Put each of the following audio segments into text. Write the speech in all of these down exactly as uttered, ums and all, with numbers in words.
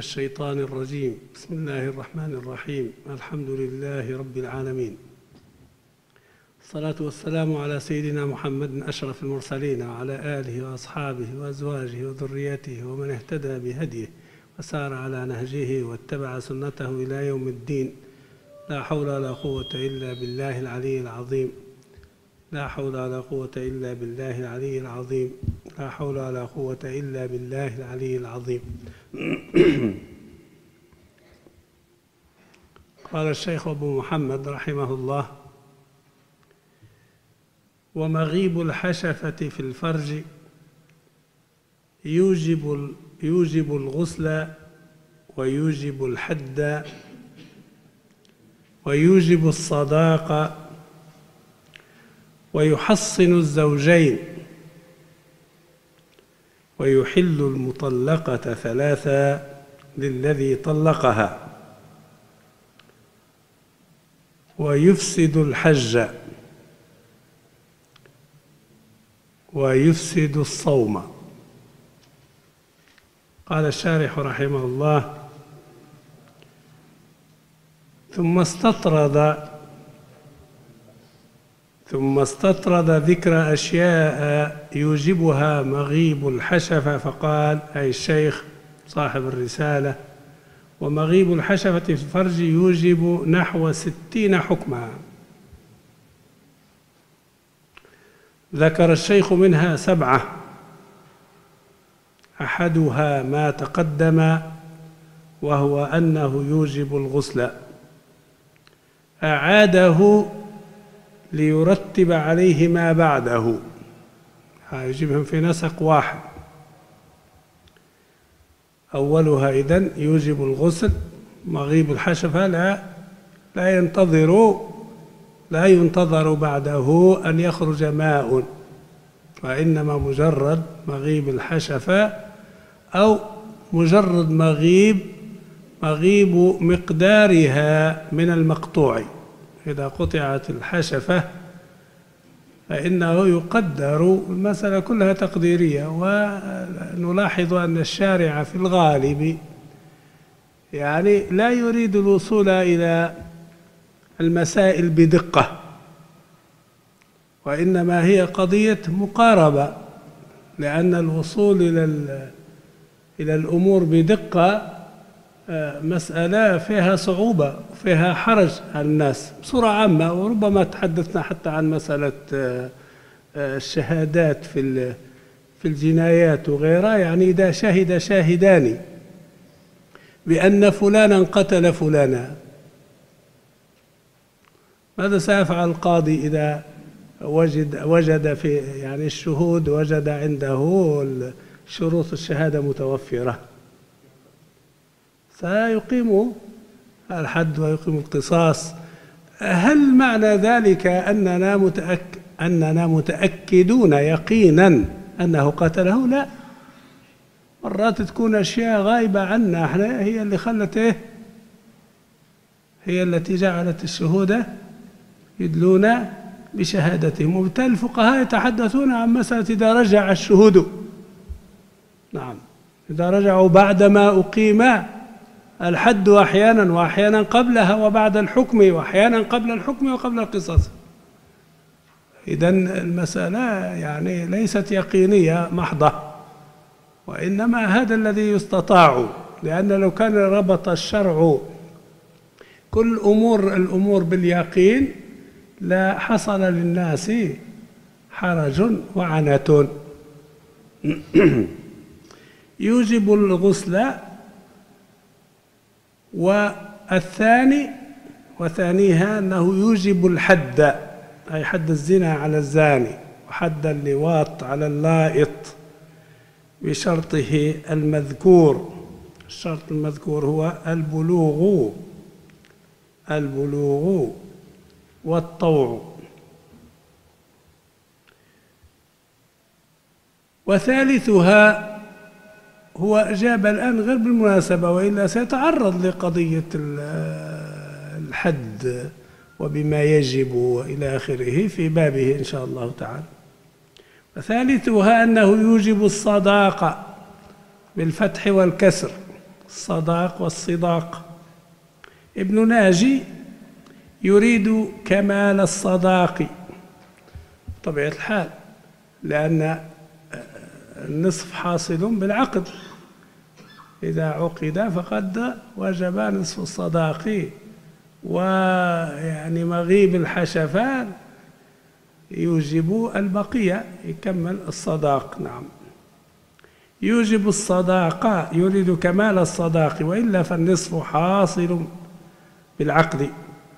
الشيطان الرجيم. بسم الله الرحمن الرحيم. الحمد لله رب العالمين، الصلاة والسلام على سيدنا محمد أشرف المرسلين وعلى آله وأصحابه وأزواجه وذريته ومن اهتدى بهديه وسار على نهجه واتبع سنته إلى يوم الدين. لا حول ولا قوة إلا بالله العلي العظيم. لا حول ولا قوة إلا بالله العلي العظيم. لا حول ولا قوة إلا بالله العلي العظيم. قال الشيخ أبو محمد رحمه الله: ومغيب الحشفة في الفرج يوجب يوجب الغسل ويوجب الحد ويوجب الصداقة ويحصن الزوجين ويحل المطلقة ثلاثة للذي طلقها ويفسد الحج ويفسد الصوم. قال الشارح رحمه الله: ثم استطرد ثم استطرد ذكر أشياء يوجبها مغيب الحشفة، فقال أي الشيخ صاحب الرسالة: ومغيب الحشفة في الفرج يوجب نحو ستين حكما. ذكر الشيخ منها سبعة، أحدها ما تقدم وهو أنه يوجب الغسل، أعاده ليرتب عليه ما بعده، يجيبهم في نسق واحد. أولها إذن يوجب الغسل، مغيب الحشفة لا لا ينتظر لا ينتظر بعده أن يخرج ماء، وإنما مجرد مغيب الحشفة أو مجرد مغيب مغيب مقدارها من المقطوع. إذا قطعت الحشفة فإنه يقدر، المسألة كلها تقديرية، ونلاحظ أن الشارع في الغالب يعني لا يريد الوصول إلى المسائل بدقة، وإنما هي قضية مقاربة، لأن الوصول إلى إلى الأمور بدقة مسألة فيها صعوبة وفيها حرج على الناس بصورة عامة. وربما تحدثنا حتى عن مسألة الشهادات في في الجنايات وغيرها، يعني إذا شهد شاهدان بأن فلانا قتل فلانا، ماذا سيفعل القاضي إذا وجد وجد في يعني الشهود وجد عنده شروط الشهادة متوفرة؟ سيقيم الحد ويقيم القصاص. هل معنى ذلك أننا متأكد أننا متأكدون يقينا أنه قتله؟ لا، مرات تكون أشياء غايبة عنا احنا هي اللي خلت إيه؟ هي التي جعلت الشهود يدلون بشهادتهم. وبالتالي الفقهاء يتحدثون عن مسألة إذا رجع الشهود، نعم، إذا رجعوا بعدما أقيم الحد أحيانا، وأحيانا قبلها وبعد الحكم، وأحيانا قبل الحكم وقبل القصاص. إذن المسألة يعني ليست يقينية محضة، وإنما هذا الذي يستطاع، لأن لو كان ربط الشرع كل أمور الأمور باليقين لا حصل للناس حرج وعنة. يوجب الغسل، والثاني وثانيها أنه يوجب الحد، أي حد الزنا على الزاني، وحد اللواط على اللائط بشرطه المذكور. الشرط المذكور هو البلوغ البلوغ والطوع. وثالثها هو أجاب الآن غير بالمناسبة، وإلا سيتعرض لقضية الحد وبما يجب وإلى آخره في بابه إن شاء الله تعالى. وثالثها أنه يوجب الصداقة بالفتح والكسر، الصداق والصداق. ابن ناجي يريد كمال الصداق بطبيعة الحال، لأن النصف حاصل بالعقد، إذا عقد فقد وجب نصف الصداق، ويعني مغيب الحشفان يوجب البقية، يكمل الصداق. نعم، يوجب الصداقة، يريد كمال الصداق، وإلا فالنصف حاصل بالعقد.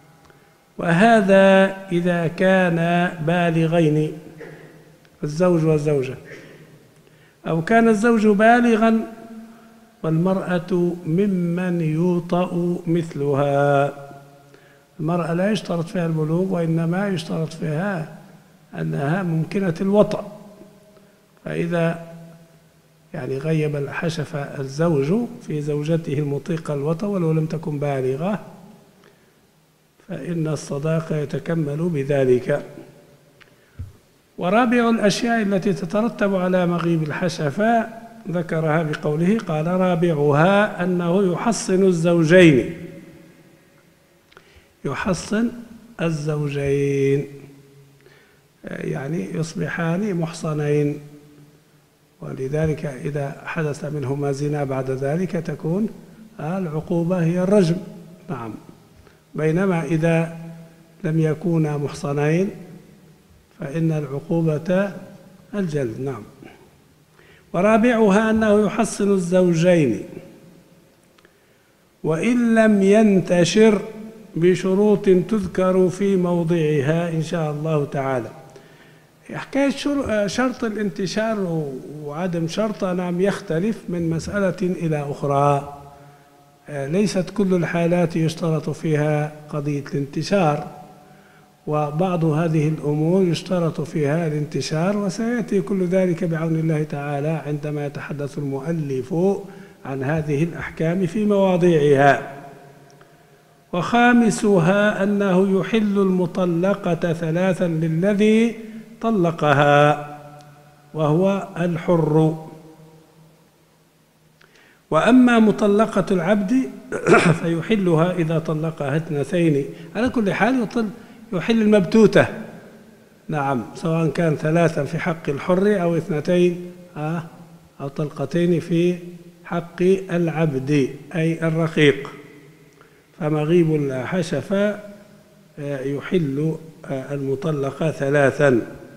وهذا إذا كان بالغين، الزوج والزوجة، أو كان الزوج بالغا والمرأة ممن يوطأ مثلها. المرأة لا يشترط فيها البلوغ، وإنما يشترط فيها أنها ممكنة الوطأ. فإذا يعني غيب الحشف الزوج في زوجته المطيقة الوطأ ولو لم تكن بالغة، فإن الصداق يتكمل بذلك. ورابع الأشياء التي تترتب على مغيب الحشفاء ذكرها بقوله: قال رابعها أنه يحصن الزوجين، يحصن الزوجين يعني يصبحان محصنين، ولذلك إذا حدث منهما زنا بعد ذلك تكون العقوبة هي الرجم. نعم، بينما إذا لم يكونا محصنين فإن العقوبة الجلد. نعم. ورابعها أنه يحصن الزوجين وإن لم ينتشر بشروط تذكر في موضعها إن شاء الله تعالى. حكاية شرط الانتشار وعدم شرطه نعم يختلف من مسألة إلى أخرى، ليست كل الحالات يشترط فيها قضية الانتشار، وبعض هذه الأمور يشترط فيها الانتشار، وسيأتي كل ذلك بعون الله تعالى عندما يتحدث المؤلف عن هذه الأحكام في مواضيعها. وخامسها أنه يحل المطلقة ثلاثا للذي طلقها وهو الحر. وأما مطلقة العبد فيحلها إذا طلقها اثنتين. على كل حال يحل المبتوتة، نعم، سواء كان ثلاثا في حق الحر أو اثنتين أو طلقتين في حق العبد أي الرقيق. فمغيب الحشفة يحل المطلقة ثلاثا.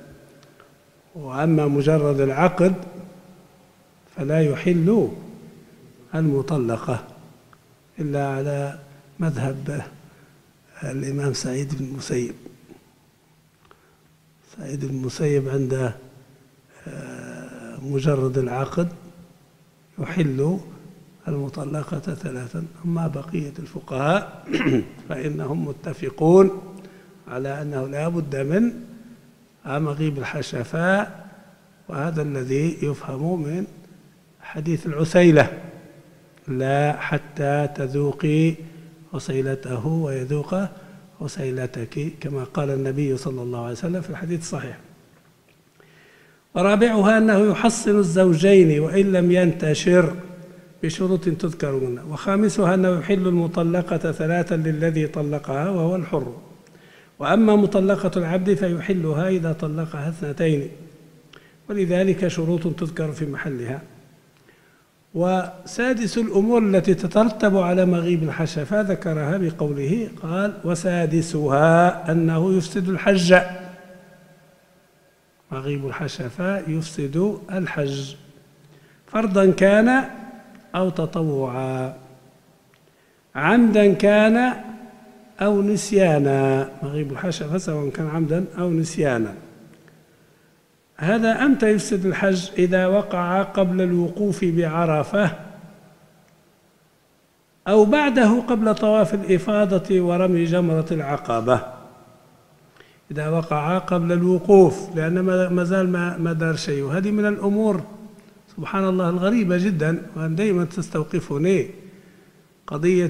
وأما مجرد العقد فلا يحل المطلقة إلا على مذهب الإمام سعيد بن المسيب. سعيد بن المسيب عنده مجرد العقد يحل المطلقة ثلاثا. أما بقية الفقهاء فإنهم متفقون على أنه لا بد من مغيب الحشفاء، وهذا الذي يفهم من حديث العسيلة: لا حتى تذوقي عسيلته ويذوق عسيلتك، كما قال النبي صلى الله عليه وسلم في الحديث الصحيح. ورابعها أنه يحصن الزوجين وإن لم ينتشر بشروط تذكر منها. وخامسها أنه يحل المطلقة ثلاثا للذي طلقها وهو الحر. وأما مطلقة العبد فيحلها إذا طلقها اثنتين، ولذلك شروط تذكر في محلها. وسادس الأمور التي تترتب على مغيب الحشفاء ذكرها بقوله: قال: وسادسها أنه يفسد الحج. مغيب الحشفاء يفسد الحج فرضا كان أو تطوعا، عمدا كان أو نسيانا. مغيب الحشفاء سواء كان عمدا أو نسيانا. هذا أمتى يفسد الحج؟ إذا وقع قبل الوقوف بعرفة أو بعده قبل طواف الإفاضة ورمي جمرة العقبة. إذا وقع قبل الوقوف، لأن ما زال ما دار شيء. وهذه من الأمور سبحان الله الغريبة جدا، وأنا دائما تستوقفني قضية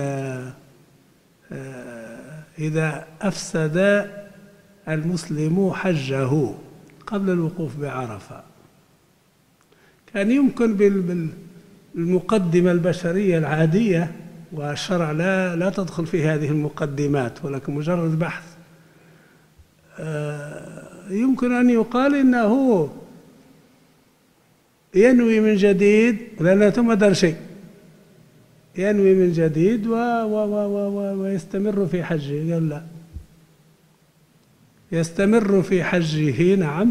إذا أفسد المسلم حجه قبل الوقوف بعرفة، كان يمكن المقدمة البشرية العادية، والشرع لا لا تدخل في هذه المقدمات ولكن مجرد بحث، يمكن أن يقال إنه ينوي من جديد، لأنه ثم دار شيء، ينوي من جديد و و و و ويستمر في حجه. قال لا، يستمر في حجه نعم،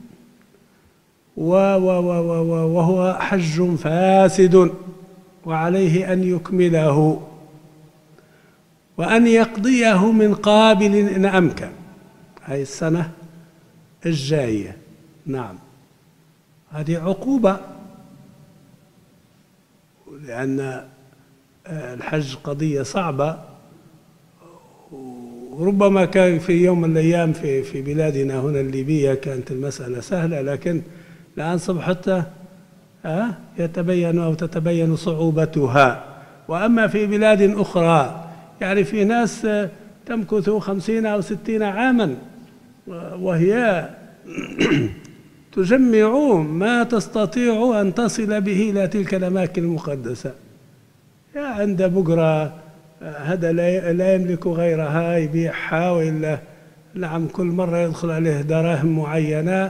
و و و وهو حج فاسد، وعليه أن يكمله وأن يقضيه من قابل إن أمكن، هذه السنة الجاية. نعم، هذه عقوبة، لأن الحج قضية صعبة، وربما كان في يوم من الأيام في في بلادنا هنا الليبية كانت المسألة سهلة، لكن الآن صبحت يتبين أو تتبين صعوبتها. وأما في بلاد أخرى يعني في ناس تمكث خمسين أو ستين عاما وهي تجمع ما تستطيع أن تصل به إلى تلك الأماكن المقدسة. يا عند بقرة هذا لا يملك غيرها يبيعها، وإلا نعم كل مرة يدخل عليه دراهم معينة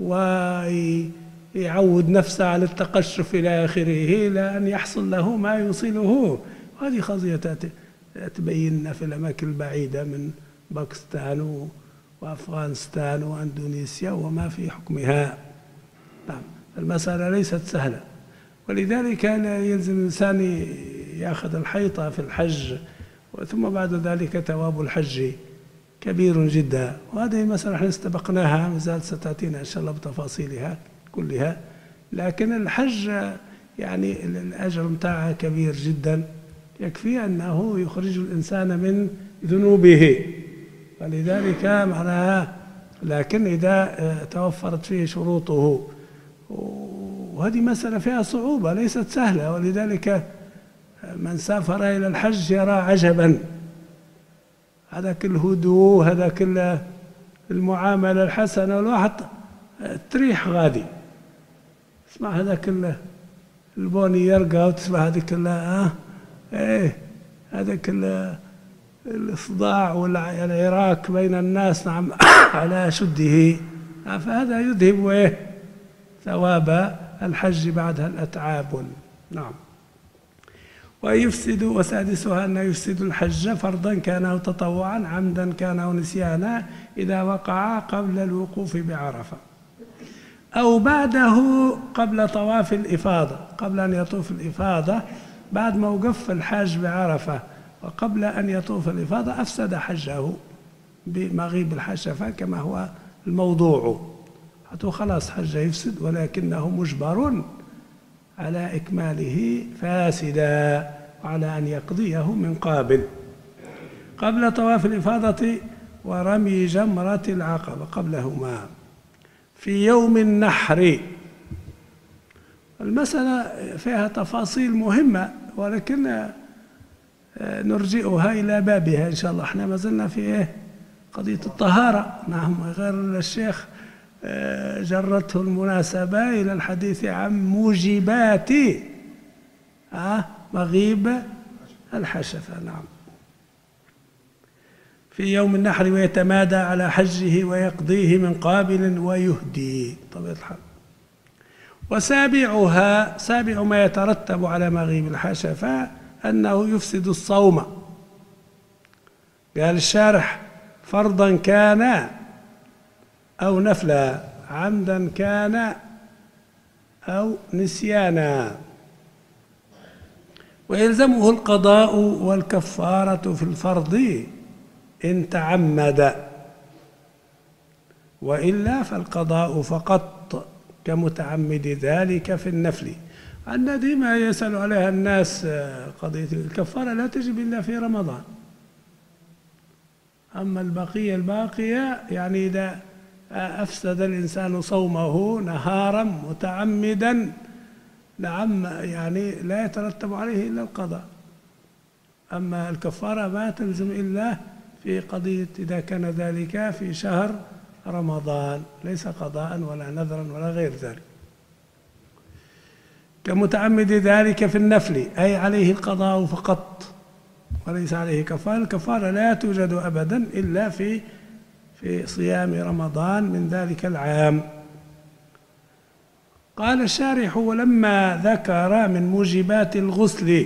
ويعود نفسه على التقشف إلى آخره إلى أن يحصل له ما يوصله. وهذه قضية تبين في الأماكن البعيدة من باكستان وأفغانستان وأندونيسيا وما في حكمها. نعم، المسألة ليست سهلة، ولذلك يلزم الإنسان يأخذ الحيطة في الحج، ثم بعد ذلك ثواب الحج كبير جدا. وهذه المسألة احنا استبقناها، ما زالت ستأتينا إن شاء الله بتفاصيلها كلها، لكن الحج يعني الأجر متاعها كبير جدا، يكفي أنه يخرج الإنسان من ذنوبه، ولذلك معناها لكن إذا توفرت فيه شروطه، وهذه مسألة فيها صعوبة ليست سهلة، ولذلك من سافر إلى الحج يرى عجبا، هذاك الهدوء، هذاك المعاملة الحسنة، والواحد تريح غادي اسمع هذاك البوني يرقى، وتسمع هذيك اه ايه هذاك الصداع والعراك بين الناس نعم على شده، فهذا يذهب ايه ثواب الحج بعدها الأتعاب. نعم. ويفسد وسادسها أن يفسد الحج فرضا كان أو تطوعا، عمدا كان أو نسيانا، إذا وقع قبل الوقوف بعرفة أو بعده قبل طواف الإفاضة، قبل أن يطوف الإفاضة، بعد ما وقف الحاج بعرفة وقبل أن يطوف الإفاضة أفسد حجه بمغيب الحشفة كما هو الموضوع، حتى خلاص حجه يفسد، ولكنه مجبر على إكماله فاسدا، وعلى أن يقضيه من قابل قبل طواف الإفاضة ورمي جمرة العقبة قبلهما في يوم النحر. المسألة فيها تفاصيل مهمة، ولكن نرجئها إلى بابها إن شاء الله. احنا ما زلنا في إيه؟ قضية الطهارة. نعم، غير الشيخ جرته المناسبة إلى الحديث عن موجبات مغيب الحشفة. نعم، في يوم النحر ويتمادى على حجه ويقضيه من قابل ويهدي طبيعة الحال. وسابعها، سابع ما يترتب على مغيب الحشفة أنه يفسد الصوم. قال الشارح فرضا كان أو نفلا، عمدا كان أو نسيانا، ويلزمه القضاء والكفارة في الفرض إن تعمد، وإلا فالقضاء فقط كمتعمد ذلك في النفل. عندنا ديما يسأل عليها الناس قضية الكفارة لا تجب إلا في رمضان، أما البقية الباقية يعني إذا أفسد الإنسان صومه نهارا متعمدا نعم يعني لا يترتب عليه إلا القضاء، أما الكفارة ما تلزم إلا في قضية إذا كان ذلك في شهر رمضان، ليس قضاء ولا نذرا ولا غير ذلك. كمتعمد ذلك في النفل، أي عليه القضاء فقط وليس عليه كفارة. الكفارة لا توجد أبدا إلا في في صيام رمضان من ذلك العام. قال الشارح: ولما ذكر من موجبات الغسل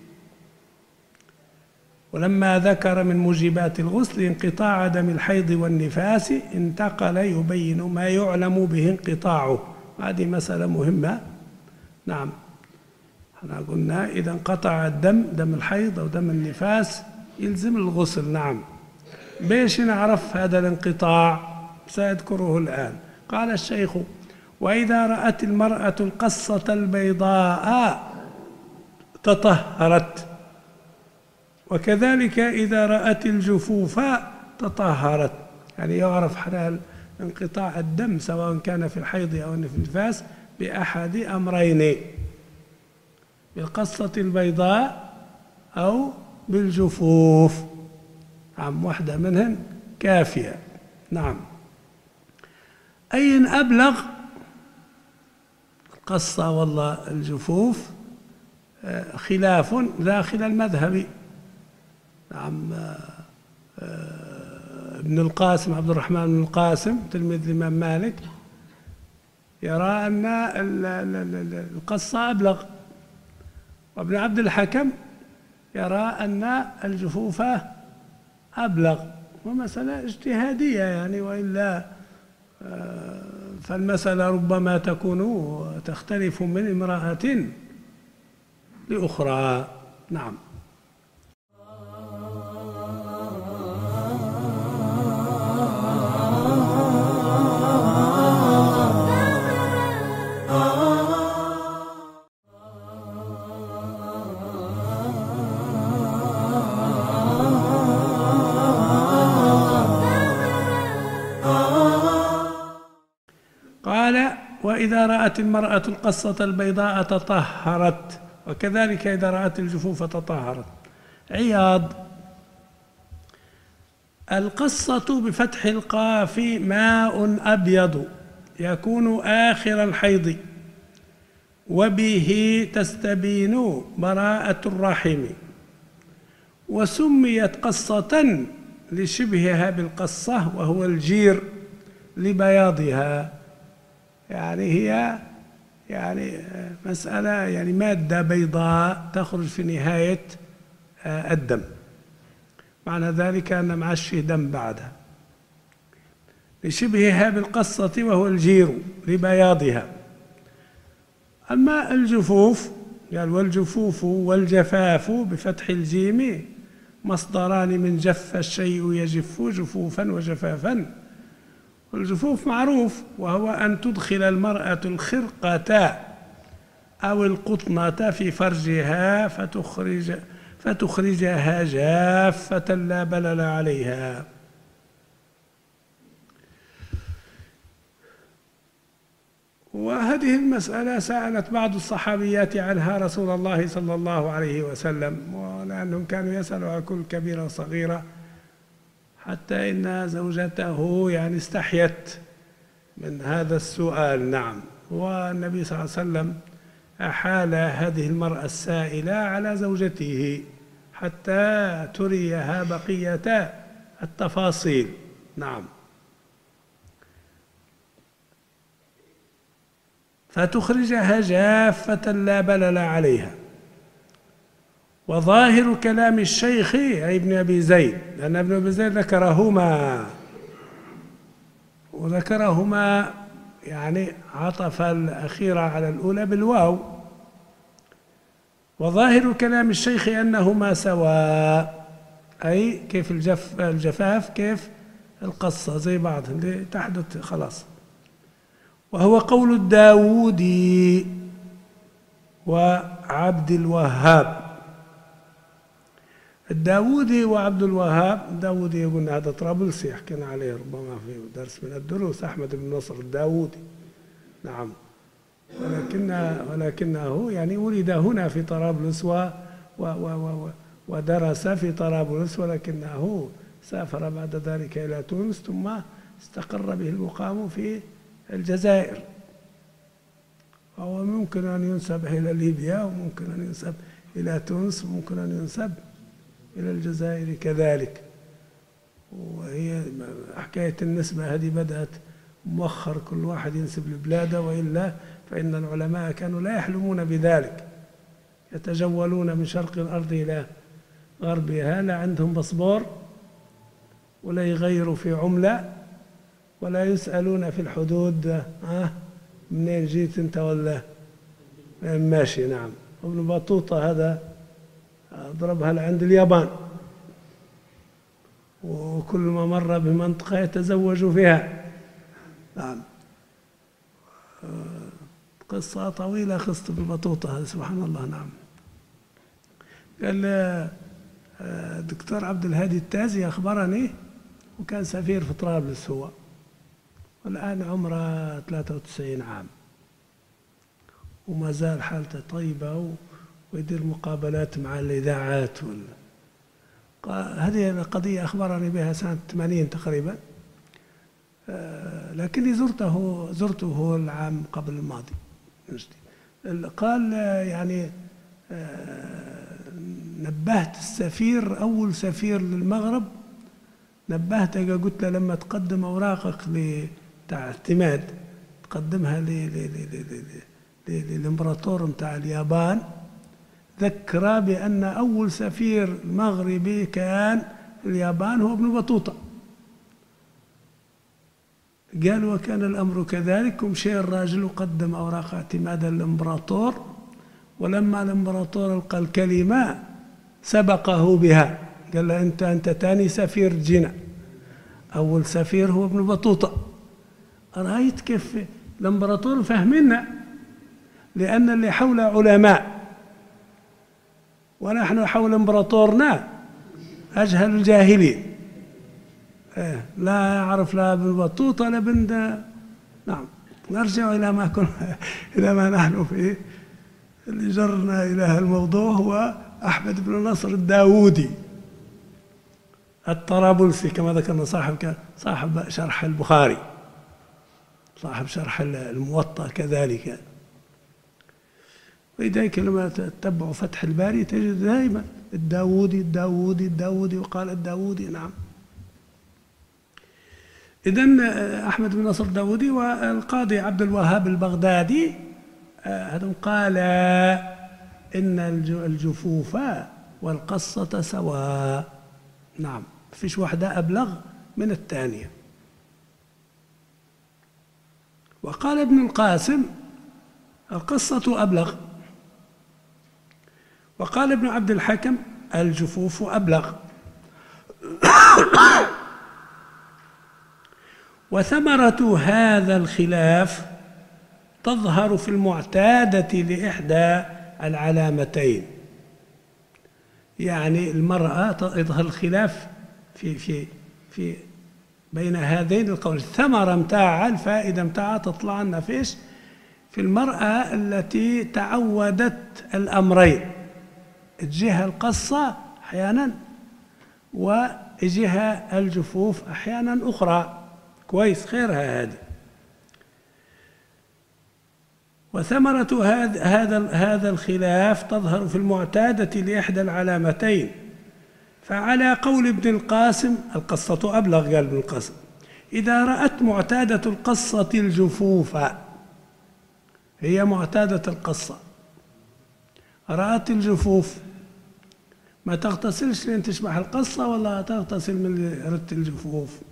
ولما ذكر من موجبات الغسل انقطاع دم الحيض والنفاس انتقل يبين ما يعلم به انقطاعه. هذه مسألة مهمة. نعم، احنا قلنا إذا انقطع الدم، دم الحيض أو دم النفاس، يلزم الغسل. نعم، بيش نعرف هذا الانقطاع؟ سأذكره الآن. قال الشيخ: وإذا رأت المرأة القصة البيضاء تطهرت، وكذلك إذا رأت الجفوف تطهرت. يعني يعرف حال انقطاع الدم سواء كان في الحيض أو في النفاس بأحد أمرين: بالقصة البيضاء أو بالجفوف. نعم، واحدة منهن كافية. نعم. أي أبلغ، القصة ولا الجفوف؟ خلاف داخل المذهب. نعم. ابن القاسم، عبد الرحمن بن القاسم تلميذ الإمام مالك، يرى أن القصة أبلغ، وابن عبد الحكم يرى أن الجفوف أبلغ. ومسألة اجتهادية يعني، وإلا فالمسألة ربما تكون تختلف من امرأة لأخرى. نعم. قال: وإذا رأت المرأة القصة البيضاء تطهرت، وكذلك إذا رأت الجفوف تطهرت. عياض: القصة بفتح القاف ماء أبيض يكون آخر الحيض، وبه تستبين براءة الرحم، وسميت قصة لشبهها بالقصة وهو الجير لبياضها. يعني هي يعني مسألة يعني مادة بيضاء تخرج في نهاية الدم، معنى ذلك أن ما عادش فيه دم بعدها، لشبهها بالقصة وهو الجير لبياضها. أما الجفوف قال: والجفوف والجفاف بفتح الجيم مصدران من جف الشيء يجف جفوفا وجفافا. والجفوف معروف، وهو أن تدخل المرأة الخرقة أو القطنة في فرجها فتخرج فتخرجها جافة لا بلل عليها. وهذه المسألة سألت بعض الصحابيات عنها رسول الله صلى الله عليه وسلم، ولأنهم كانوا يسألوا عن كل كبيرة وصغيرة، حتى إن زوجته يعني استحيت من هذا السؤال. نعم. والنبي صلى الله عليه وسلم أحال هذه المرأة السائلة على زوجته حتى تريها بقية التفاصيل. نعم. فتخرجها جافة لا بلل عليها. وظاهر كلام الشيخ أي ابن أبي زيد، لأن ابن أبي زيد ذكرهما وذكرهما يعني عطف الأخيرة على الأولى بالواو. وظاهر كلام الشيخ أنهما سواء، أي كيف الجف الجفاف كيف القصة زي بعض اللي تحدث خلاص. وهو قول الداودي وعبد الوهاب. الداودي وعبد الوهاب، الداودي يقول هذا طرابلسي حكينا عليه ربما في درس من الدروس، أحمد بن نصر الداودي. نعم. ولكن ولكنه يعني ولد هنا في طرابلس و و و ودرس في طرابلس، ولكنه سافر بعد ذلك إلى تونس، ثم استقر به المقام في الجزائر. هو ممكن أن ينسب إلى ليبيا، وممكن أن ينسب إلى تونس، وممكن أن ينسب إلى الجزائر كذلك. وهي حكاية النسبة هذه بدأت مؤخر، كل واحد ينسب لبلاده، وإلا فإن العلماء كانوا لا يحلمون بذلك، يتجولون من شرق الأرض إلى غربها، لا عندهم باسبور ولا يغيروا في عملة ولا يسألون في الحدود ها منين جيت أنت ولا ماشي. نعم. ابن بطوطة هذا ضربها عند اليابان، وكل ما مر بمنطقة يتزوج فيها. نعم. قصة طويلة قصة ابن بطوطة هذا، سبحان الله. نعم. قال الدكتور عبد الهادي التازي أخبرني، وكان سفير في طرابلس هو، والآن عمره ثلاثة وتسعين عام، وما زال حالته طيبة، ويدير مقابلات مع الإذاعات. هذه القضية أخبرني بها سنة ثمانين تقريبا، لكني زرته زرته العام قبل الماضي. قال يعني نبهت السفير، أول سفير للمغرب، نبهته قلت له لما تقدم أوراقك بتاع اعتماد تقدمها للإمبراطور متاع اليابان، ذكره بأن أول سفير مغربي كان في اليابان هو ابن بطوطة. قال وكان الأمر كذلك، ومشي الراجل وقدم أوراق اعتمادا للإمبراطور، ولما الإمبراطور ألقى الكلمة سبقه بها، قال له أنت أنت ثاني سفير جينا، أول سفير هو ابن بطوطة. رأيت كيف الإمبراطور فهمنا، لأن اللي حول علماء ونحن حول إمبراطورنا أجهل الجاهلين، لا يعرف لا ابن بطوطة لا ابن. نعم. نرجع إلى ما كنا إلى ما نحن فيه. اللي جرنا إلى الموضوع هو أحمد بن نصر الداودي الطرابلسي، كما ذكرنا، صاحب صاحب شرح البخاري، صاحب شرح الموطأ كذلك. ولذلك لما تتبعوا فتح الباري تجد دائما الداودي الداودي الداودي وقال الداودي. نعم. إذن أحمد بن نصر الداودي والقاضي عبد الوهاب البغدادي هذا قال إن الجفوف والقصة سواء. نعم. فيش واحدة أبلغ من الثانية. وقال ابن القاسم القصة أبلغ، وقال ابن عبد الحكم الجفوف أبلغ. وثمرة هذا الخلاف تظهر في المعتادة لإحدى العلامتين. يعني المرأة يظهر الخلاف في في في بين هذين القولين. الثمرة متاعها، الفائدة متاعها تطلع لنا فيش؟ في المرأة التي تعودت الأمرين، تجيها القصة أحيانا ويجيها الجفوف أحيانا أخرى. كويس، خيرها هذه. وثمرة هذا هذا هذا الخلاف تظهر في المعتادة لإحدى العلامتين. فعلى قول ابن القاسم القصة أبلغ، قال ابن القاسم، إذا رأت معتادة القصة الجفوف، هي معتادة القصة، رأت الجفوف، ما تغتسلش لين تشبح القصة، ولا تغتسل من رت الجفوف.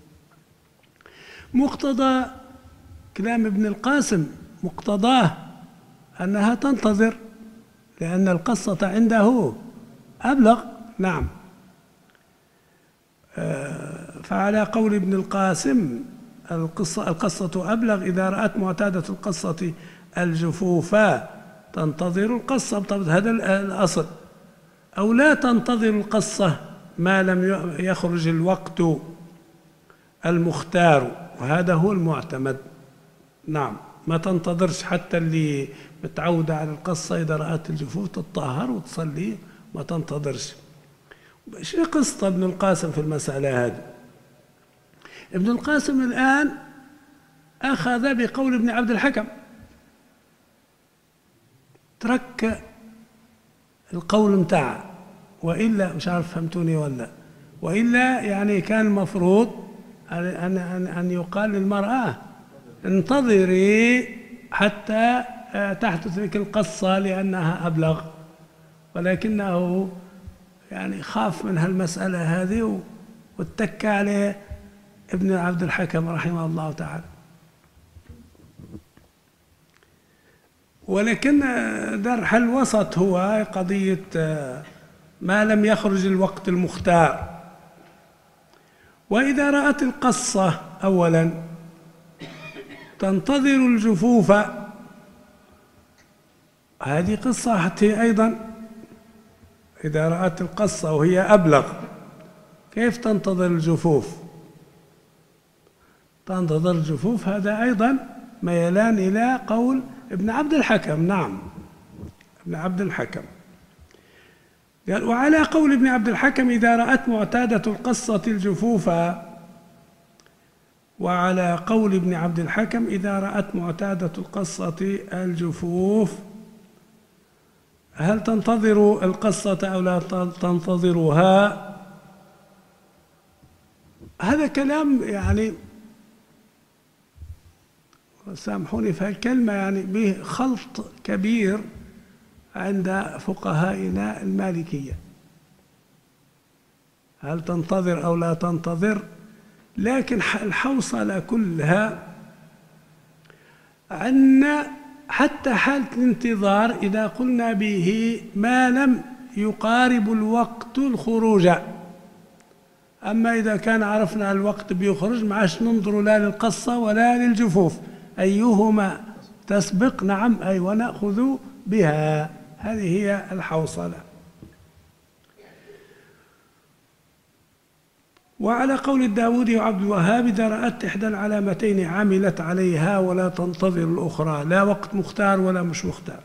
مقتضى كلام ابن القاسم، مقتضاه أنها تنتظر، لأن القصة عنده أبلغ. نعم. فعلى قول ابن القاسم القصة, القصة أبلغ إذا رأت معتادة القصة الجفوف تنتظر القصة، هذا الأصل، أو لا تنتظر القصة ما لم يخرج الوقت المختار، وهذا هو المعتمد. نعم. ما تنتظرش، حتى اللي متعودة على القصة إذا رأت الجفوف تطهر وتصلي، ما تنتظرش. شو قصة ابن القاسم في المسألة هذه؟ ابن القاسم الآن أخذ بقول ابن عبد الحكم، ترك القول متاعه، وإلا مش عارف فهمتوني ولا، وإلا يعني كان المفروض أن أن أن يقال للمرأة انتظري حتى تحدث لك القصة لأنها أبلغ، ولكنه يعني خاف من هالمسألة هذه واتكى عليه ابن عبد الحكم رحمه الله تعالى. ولكن در حل وسط هو قضية ما لم يخرج الوقت المختار. وإذا رأت القصة أولا تنتظر الجفوف، هذه قصة حتى أيضا إذا رأت القصة وهي أبلغ كيف تنتظر الجفوف؟ تنتظر الجفوف، هذا أيضا ميلان إلى قول ابن عبد الحكم. نعم، ابن عبد الحكم. وعلى قول ابن عبد الحكم إذا رأت معتادة القصة الجفوف، وعلى قول ابن عبد الحكم إذا رأت معتادة القصة الجفوف، هل تنتظر القصة أو لا تنتظرها؟ هذا كلام يعني سامحوني في هالكلمة يعني به خلط كبير عند فقهائنا المالكية، هل تنتظر أو لا تنتظر؟ لكن الحوصلة كلها عندنا حتى حالة الانتظار إذا قلنا به ما لم يقارب الوقت الخروج. أما إذا كان عرفنا الوقت بيخرج ما عادش ننظر لا للقصة ولا للجفوف، أيهما تسبق نعم أي ونأخذ بها. هذه هي الحوصلة. وعلى قول الداودي وعبد الوهاب إذا رأت إحدى العلامتين عملت عليها ولا تنتظر الأخرى، لا وقت مختار ولا مش مختار.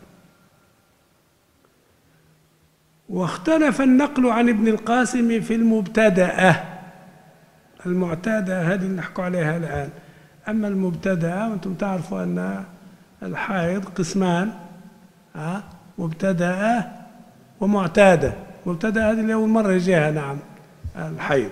واختلف النقل عن ابن القاسم في المبتدأة، المعتادة هذه اللي نحكي عليها الآن. أما المبتدأة وأنتم تعرفوا أن الحائض قسمان، ها مبتدأة ومعتادة. مبتدأة هذه اللي أول مرة يجيها نعم الحيض.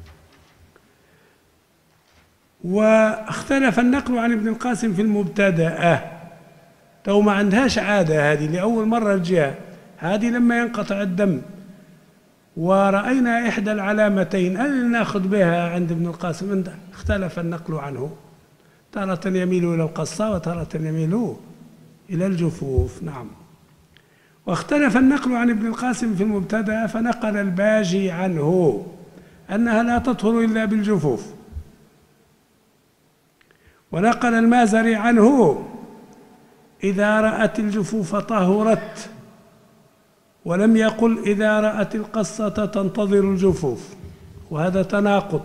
واختلف النقل عن ابن القاسم في المبتدأة، تو ما عندهاش عادة هذه لأول مرة تجيها، هذه لما ينقطع الدم ورأينا إحدى العلامتين اللي ناخذ بها عند ابن القاسم، اختلف النقل عنه، تارة يميل إلى القصة وتارة يميل إلى الجفوف. نعم. واختلف النقل عن ابن القاسم في المبتدأ، فنقل الباجي عنه أنها لا تطهر إلا بالجفوف، ونقل المازري عنه إذا رأت الجفوف طهرت، ولم يقل إذا رأت القصة تنتظر الجفوف، وهذا تناقض.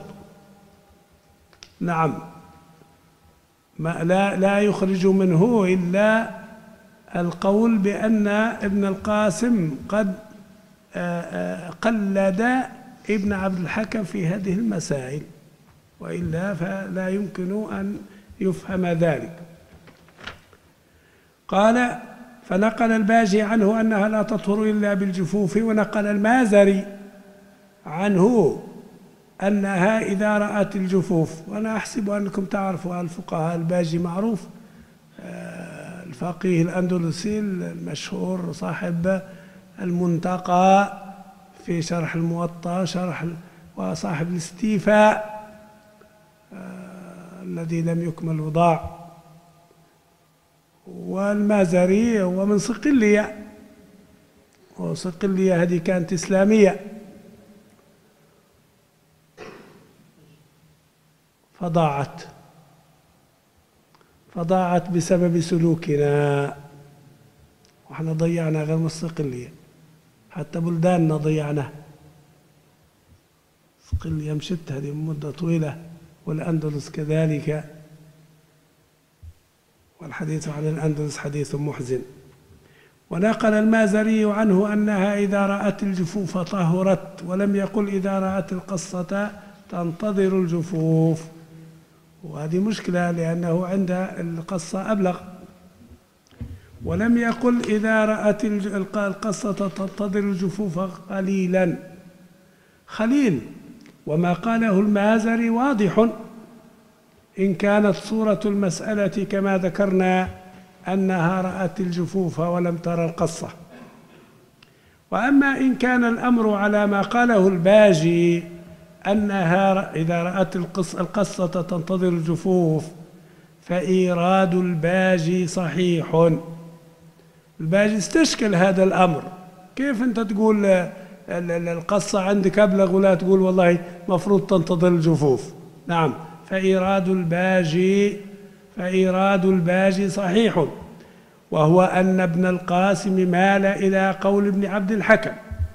نعم، ما لا لا يخرج منه إلا القول بأن ابن القاسم قد قلد ابن عبد الحكم في هذه المسائل، وإلا فلا يمكن أن يفهم ذلك. قال فنقل الباجي عنه أنها لا تطهر إلا بالجفوف، ونقل المازري عنه أنها إذا رأت الجفوف. وأنا أحسب أنكم تعرفوا الفقهاء، الباجي معروف الفقيه الأندلسي المشهور صاحب المنتقى في شرح الموطأ شرح وصاحب الاستيفاء الذي لم يكمل وضاع. والمازري هو من صقلية، وصقلية هذه كانت إسلامية، فضاعت فضاعت بسبب سلوكنا، وإحنا ضيعنا غير مستقلية، حتى بلداننا ضيعناها. صقلية مشت هذه مدة طويلة، والأندلس كذلك، والحديث عن الأندلس حديث محزن. ونقل المازري عنه أنها إذا رأت الجفوف طهرت، ولم يقل إذا رأت القصة تنتظر الجفوف، وهذه مشكلة لأنه عند القصة أبلغ. ولم يقل إذا رأت القصة تنتظر الجفوف قليلا. خليل وما قاله المازري واضح إن كانت صورة المسألة كما ذكرنا أنها رأت الجفوف ولم ترى القصة. وأما إن كان الأمر على ما قاله الباجي أنها إذا رأت القصة تنتظر الجفوف فإيراد الباجي صحيح. الباجي استشكل هذا الأمر، كيف أنت تقول القصة عندك أبلغ ولا تقول والله مفروض تنتظر الجفوف؟ نعم، فإيراد الباجي فإيراد الباجي صحيح، وهو أن ابن القاسم مال إلى قول ابن عبد الحكم.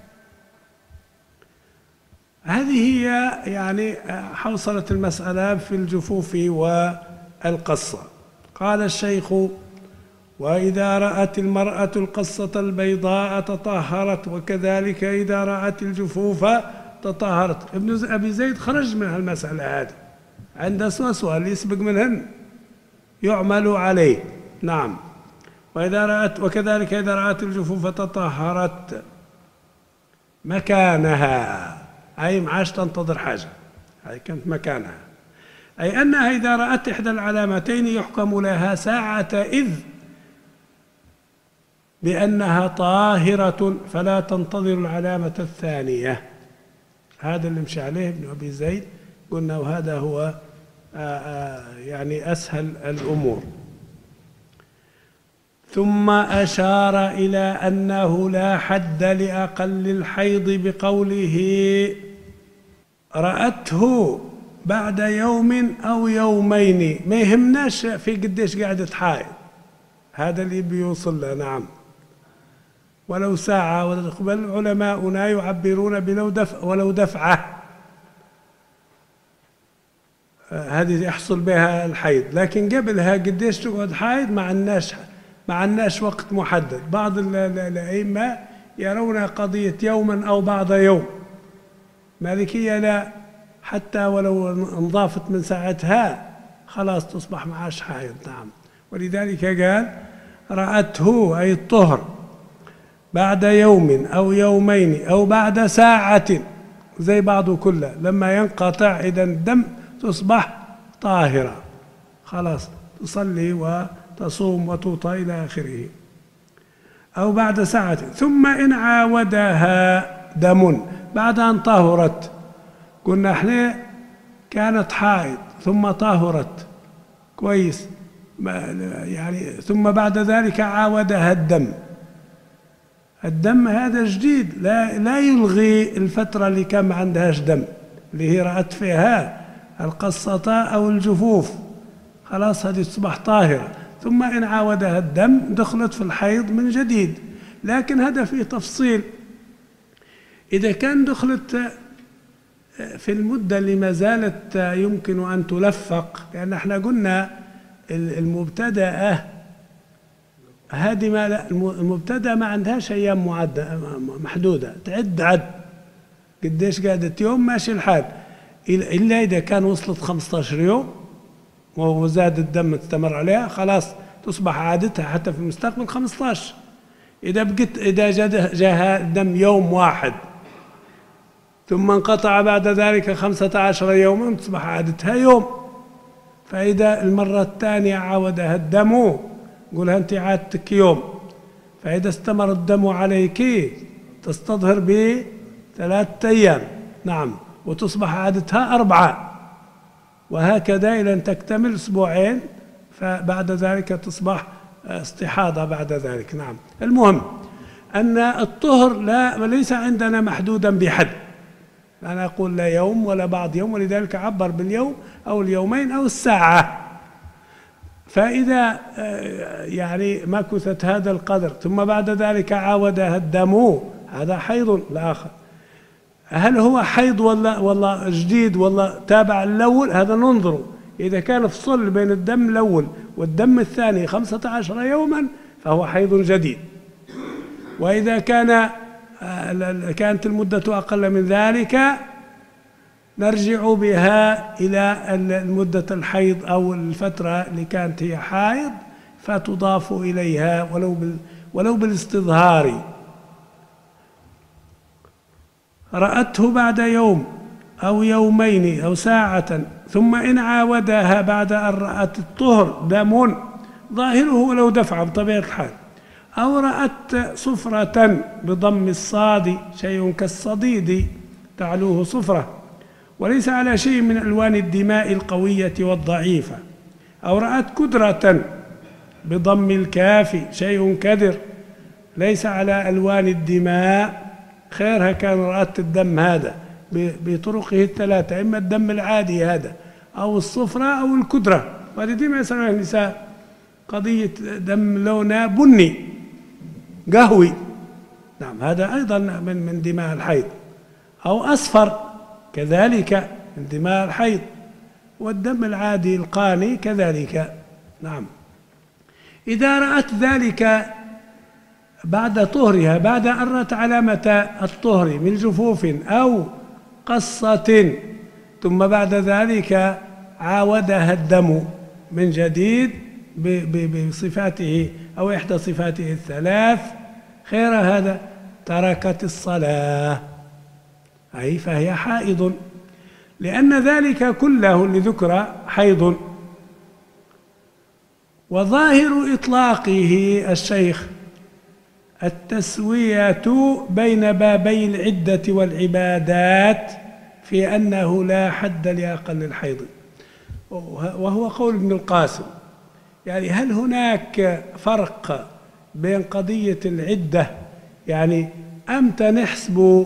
هذه هي يعني حوصلة المسألة في الجفوف والقصة. قال الشيخ: وإذا رأت المرأة القصة البيضاء تطهرت، وكذلك إذا رأت الجفوف تطهرت. ابن أبي زيد خرج من المسألة هذه، عنده سؤال يسبق منهن يعمل عليه. نعم، وإذا رأت وكذلك إذا رأت الجفوف تطهرت مكانها، أي ما عادش تنتظر حاجة، أي كانت مكانها، أي أنها إذا رأت إحدى العلامتين يحكم لها ساعة إذ بأنها طاهرة فلا تنتظر العلامة الثانية. هذا اللي مشي عليه ابن أبي زيد، قلنا وهذا هو آآ آآ يعني أسهل الأمور. ثم أشار إلى أنه لا حد لأقل الحيض بقوله رأته بعد يوم أو يومين. ما يهمناش في قديش قاعدة حائض، هذا اللي بيوصل له. نعم، ولو ساعة، بل علماؤنا يعبرون بلو دفع ولو دفعة، هذه يحصل بها الحيض. لكن قبلها قديش تقعد حائض ما عندناش ما عندناش وقت محدد. بعض الأئمة يرون قضية يوما أو بعض يوم، مالكية لا، حتى ولو انضافت من ساعتها خلاص تصبح معاش حائض. نعم، ولذلك قال رأته أي الطهر بعد يوم أو يومين أو بعد ساعة، زي بعضه كله، لما ينقطع إذا الدم تصبح طاهرة، خلاص تصلي وتصوم وتوطى إلى آخره. أو بعد ساعة. ثم إن عاودها دم بعد أن طهرت، قلنا احنا كانت حائض ثم طهرت كويس، يعني ثم بعد ذلك عاودها الدم. الدم هذا جديد، لا لا يلغي الفترة اللي كان ما عندهاش دم، اللي هي رأت فيها القصة أو الجفوف، خلاص هذه تصبح طاهرة. ثم إن عاودها الدم دخلت في الحيض من جديد. لكن هذا فيه تفصيل، إذا كان دخلت في المدة اللي ما زالت يمكن أن تلفق، لأن احنا قلنا المبتدأة هذه ما لا المبتدأ ما عندهاش أيام معدة محدودة، تعد عد قديش قعدت يوم ماشي الحال، إلا إذا كان وصلت خمسة عشر يوم وزاد الدم استمر عليها، خلاص تصبح عادتها حتى في المستقبل خمسة عشر. إذا بقت إذا جاءها الدم يوم واحد ثم انقطع بعد ذلك خمسة عشر يوما تصبح عادتها يوم. فإذا المرة الثانية عاودها الدم قولها أنت عادتك يوم، فإذا استمر الدم عليك تستظهر بثلاثة أيام. نعم، وتصبح عادتها أربعة، وهكذا إلى أن تكتمل أسبوعين، فبعد ذلك تصبح استحاضة بعد ذلك. نعم، المهم أن الطهر لا ليس عندنا محدودا بحد، أنا أقول لا يوم ولا بعض يوم، ولذلك عبر باليوم أو اليومين أو الساعة. فإذا يعني مكثت هذا القدر ثم بعد ذلك عاودها الدم، هذا حيض الآخر. هل هو حيض ولا ولا جديد ولا تابع الأول؟ هذا ننظر. إذا كان فصل بين الدم الأول والدم الثاني خمسة عشر يوما فهو حيض جديد. وإذا كان كانت المدة أقل من ذلك نرجع بها إلى المدة الحيض أو الفترة اللي كانت هي حائض فتضاف إليها ولو بال ولو بالاستظهار. رأته بعد يوم أو يومين أو ساعة، ثم إن عاودها بعد أن رأت الطهر دم ظاهره ولو دفع بطبيعة الحال، أو رأت صفرة بضم الصاد شيء كالصديد تعلوه صفرة وليس على شيء من ألوان الدماء القوية والضعيفة، أو رأت كدرة بضم الكاف شيء كدر ليس على ألوان الدماء، خيرها كان رأت الدم هذا بطرقه الثلاثة، إما الدم العادي هذا أو الصفرة أو الكدرة، وهذه دي ما يسمونها النساء قضية دم لونه بني قهوي، نعم هذا أيضا من من دماء الحيض، أو أصفر كذلك من دماء الحيض، والدم العادي القاني كذلك. نعم إذا رأت ذلك بعد طهرها، بعد أن رأت علامة الطهر من جفوف أو قصة، ثم بعد ذلك عاودها الدم من جديد بصفاته أو إحدى صفاته الثلاث، خير هذا تركت الصلاة، أي فهي حائض، لأن ذلك كله اللي ذكر حيض. وظاهر إطلاقه الشيخ التسوية بين بابي العدة والعبادات في أنه لا حد لأقل الحيض، وهو قول ابن القاسم. يعني هل هناك فرق بين قضية العدة، يعني أمتى نحسب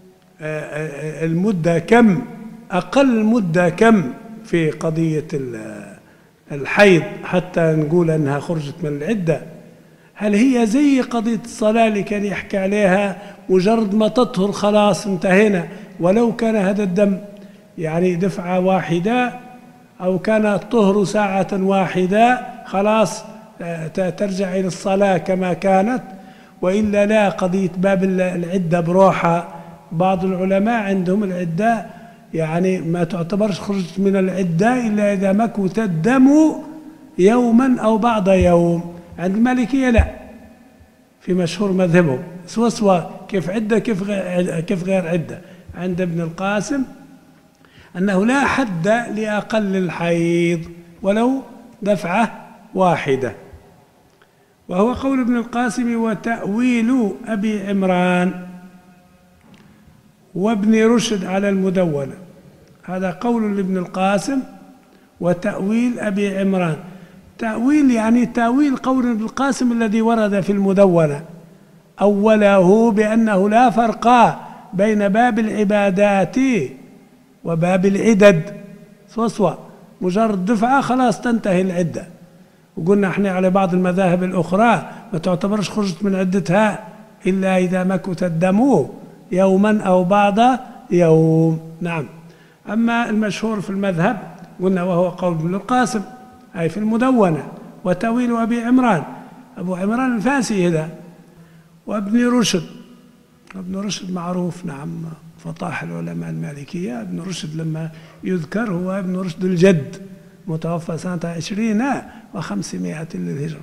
المدة كم، أقل مدة كم في قضية الحيض حتى نقول أنها خرجت من العدة؟ هل هي زي قضية الصلاة اللي كان يحكي عليها مجرد ما تطهر خلاص انتهينا، ولو كان هذا الدم يعني دفعة واحدة أو كان الطهر ساعة واحدة خلاص ترجع إلى الصلاة كما كانت، وإلا لا قضية باب العدة بروحها. بعض العلماء عندهم العدة يعني ما تعتبرش خرجت من العدة إلا إذا مكث الدم يوما أو بعض يوم. عند المالكية لا، في مشهور مذهبهم سوا سوا كيف عدة كيف غير, كيف غير عدة. عند ابن القاسم أنه لا حد لأقل الحيض ولو دفعة واحدة، وهو قول ابن القاسم وتأويل أبي عمران وابن رشد على المدونة. هذا قول لابن القاسم وتأويل أبي عمران. تأويل يعني تأويل قول ابن القاسم الذي ورد في المدونة، أوله بأنه لا فرق بين باب العبادات وباب العدد، سوا مجرد دفعة خلاص تنتهي العدة. وقلنا احنا على بعض المذاهب الأخرى ما تعتبرش خرجت من عدتها إلا إذا مكث الدم يوما أو بعض يوم. نعم. أما المشهور في المذهب قلنا وهو قول ابن القاسم أي في المدونة، وتأويل أبي عمران، أبو عمران الفاسي هذا، وابن رشد. ابن رشد معروف نعم فطاح العلماء المالكية. ابن رشد لما يذكر هو ابن رشد الجد، متوفى سنة عشرين وخمسمائة للهجرة.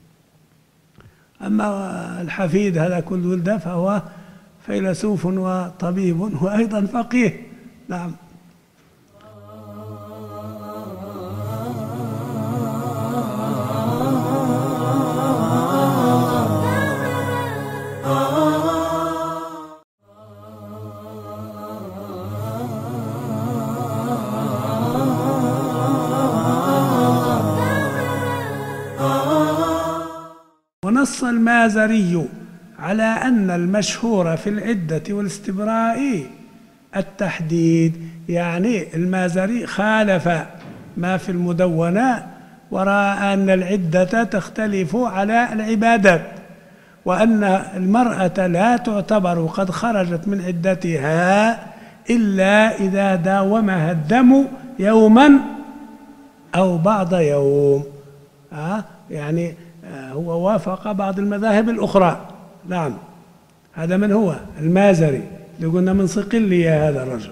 أما الحفيد هذا كل ولده فهو فيلسوف وطبيب وأيضا فقيه. نعم. ونص المازري على أن المشهور في العدة والاستبراء التحديد، يعني المازري خالف ما في المدونة ورأى أن العدة تختلف على العبادات، وأن المرأة لا تعتبر قد خرجت من عدتها إلا إذا داومها الدم يوما أو بعض يوم. آه يعني هو وافق بعض المذاهب الأخرى. نعم. هذا من هو؟ المازري اللي قلنا من صقلية هذا الرجل.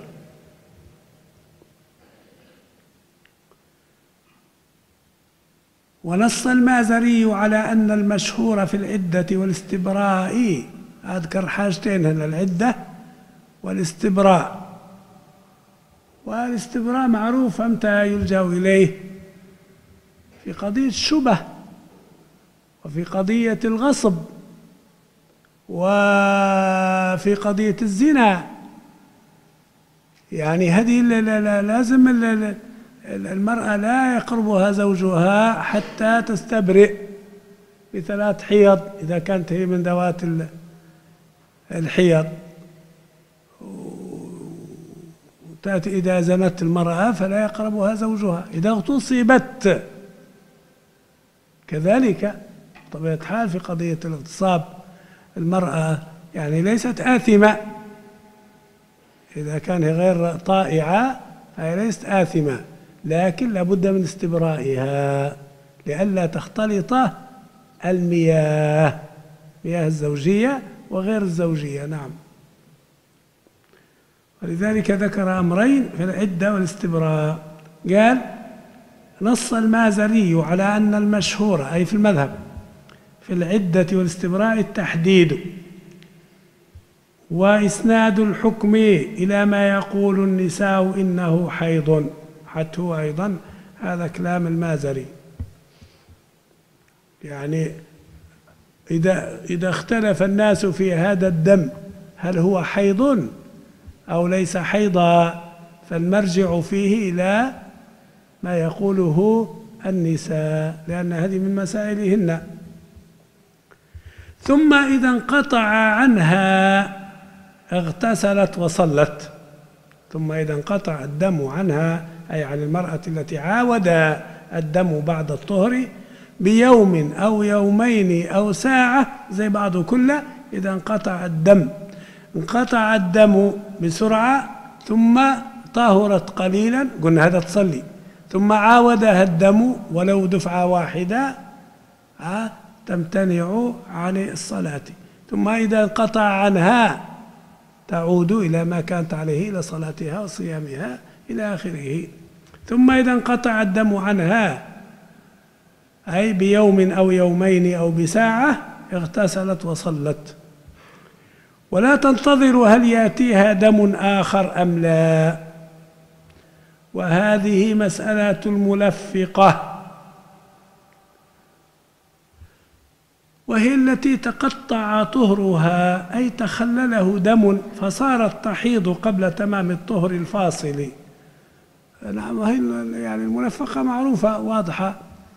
ونص المازري على أن المشهور في العدة والاستبراء، أذكر حاجتين هنا، العدة والاستبراء. والاستبراء معروف أمتى يلجأ إليه؟ في قضية الشبه، وفي قضية الغصب، وفي قضية الزنا. يعني هذه لازم المرأة لا يقربها زوجها حتى تستبرئ بثلاث حيض إذا كانت هي من ذوات الحيض. وتأتي إذا زنت المرأة فلا يقربها زوجها. إذا اغتصبت كذلك بطبيعة الحال في قضية الاغتصاب المرأة يعني ليست آثمة، إذا كان غير طائعة فهي ليست آثمة، لكن لابد من استبرائها لئلا تختلط المياه، مياه الزوجية وغير الزوجية. نعم. ولذلك ذكر أمرين في العدة والاستبراء. قال: نص المازري على أن المشهور أي في المذهب في العدة والاستبراء التحديد، وإسناد الحكم إلى ما يقول النساء إنه حيض، حتى هو أيضا هذا كلام المازري. يعني إذا إذا اختلف الناس في هذا الدم هل هو حيض أو ليس حيضا، فالمرجع فيه إلى ما يقوله النساء، لأن هذه من مسائلهن. ثم إذا انقطع عنها اغتسلت وصلت. ثم إذا انقطع الدم عنها أي عن المرأة التي عاود الدم بعد الطهر بيوم أو يومين أو ساعة زي بعضه كله، إذا انقطع الدم انقطع الدم بسرعة ثم طهرت قليلا، قلنا هذا تصلي، ثم عاودها الدم ولو دفعة واحدة تمتنع عن الصلاة. ثم إذا انقطع عنها تعود إلى ما كانت عليه، إلى صلاتها وصيامها إلى آخره. ثم إذا انقطع الدم عنها أي بيوم أو يومين أو بساعة اغتسلت وصلت، ولا تنتظر هل يأتيها دم آخر أم لا. وهذه مسألة الملفقة، وهي التي تقطع طهرها أي تخلله دم فصارت تحيض قبل تمام الطهر الفاصل. نعم، وهي يعني الملفقة معروفة واضحة.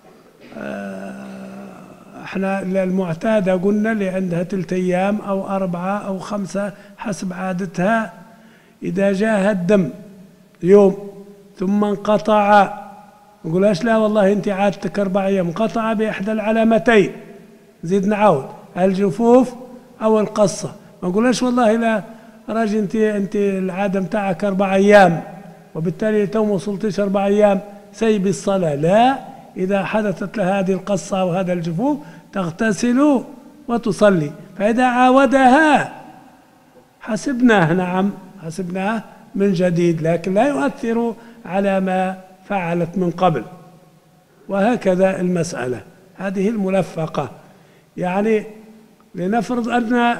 احنا المعتادة قلنا اللي عندها ثلاث أيام أو أربعة أو خمسة حسب عادتها، إذا جاءها الدم يوم ثم انقطع، ما نقولهاش لا والله أنت عادتك أربع أيام، انقطع بإحدى العلامتين، زيد نعود الجفوف أو القصة. ما نقولهاش والله لا راجل أنت أنت العادة متاعك أربع أيام وبالتالي تو ما وصلتش أربع أيام سيب الصلاة، لا، إذا حدثت لها هذه القصة أو هذا الجفوف تغتسل وتصلي. فإذا عاودها حسبناه، نعم حسبناه من جديد، لكن لا يؤثر على ما فعلت من قبل. وهكذا المسألة هذه الملفقة. يعني لنفرض أن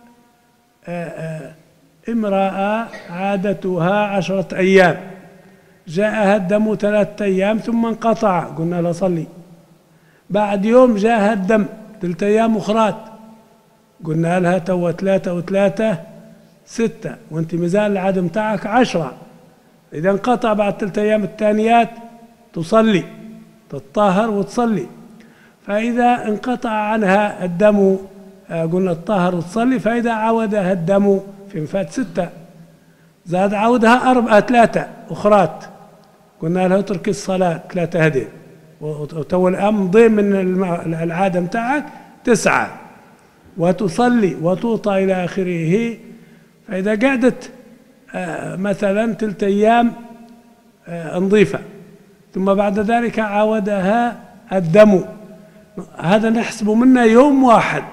امرأة عادتها عشرة أيام، جاءها الدم ثلاثة أيام ثم انقطع، قلنا لا صلي. بعد يوم جاءها الدم ثلاثة أيام أخرات، قلنا لها تو ثلاثة وثلاثة ستة، وانت مازال العادة متاعك عشرة. إذا انقطع بعد ثلاثة أيام الثانيات تصلي، تطهر وتصلي. فإذا انقطع عنها الدم قلنا تطهر وتصلي. فإذا عاودها الدم في مفات ستة زاد عودها أربعة ثلاثة أخرات، قلنا لها اترك الصلاة ثلاثة هذه، وتو الآن مضي من العادة متاعك تسعة، وتصلي وتوطى إلى آخره. فإذا قعدت مثلا ثلاثة أيام نظيفة ثم بعد ذلك عاودها الدم، هذا نحسبه منا يوم واحد،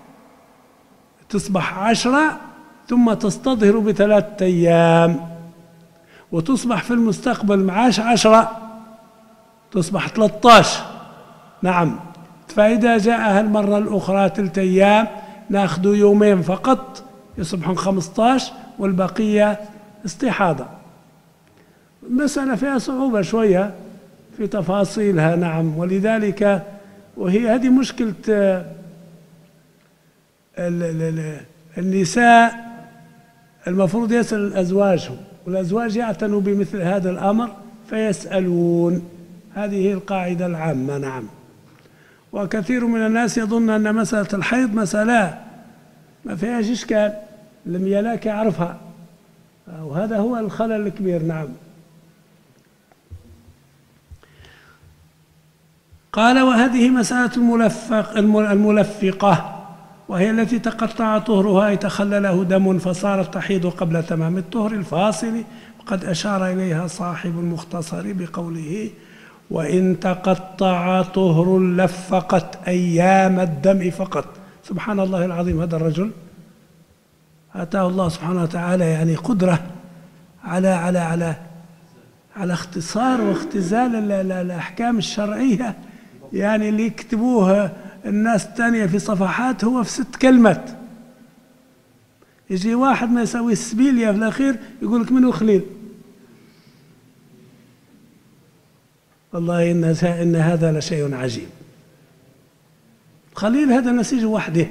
تصبح عشرة ثم تستظهر بثلاثة أيام، وتصبح في المستقبل معاش عشرة، تصبح ثلاثة عشر. نعم. فإذا جاءها المرة الأخرى تلت أيام ناخذ يومين فقط يصبحون خمسة عشر والبقية استحاضة. المسألة فيها صعوبة شوية في تفاصيلها. نعم. ولذلك وهي هذه مشكلة النساء، المفروض يسأل أزواجهم، والأزواج يعتنوا بمثل هذا الأمر فيسألون. هذه هي القاعدة العامة. نعم. وكثير من الناس يظن أن مسألة الحيض مسألة ما فيهاش إشكال، لم يلاك يعرفها، وهذا هو الخلل الكبير. نعم. قال: وهذه مسألة الملفق الملفقة، وهي التي تقطع طهرها أي تخلله دم فصارت تحيض قبل تمام الطهر الفاصل، وقد أشار إليها صاحب المختصر بقوله: وإن تقطع طهر لفقت أيام الدم فقط. سبحان الله العظيم، هذا الرجل آتاه الله سبحانه وتعالى يعني قدرة على على على على اختصار واختزال الأحكام الشرعية، يعني اللي يكتبوه الناس الثانية في صفحات هو في ست كلمات. يجي واحد ما يسوي السبيلية في الأخير يقول لك منو خليل. والله إن إن هذا لشيء عجيب. خليل هذا نسيج وحده.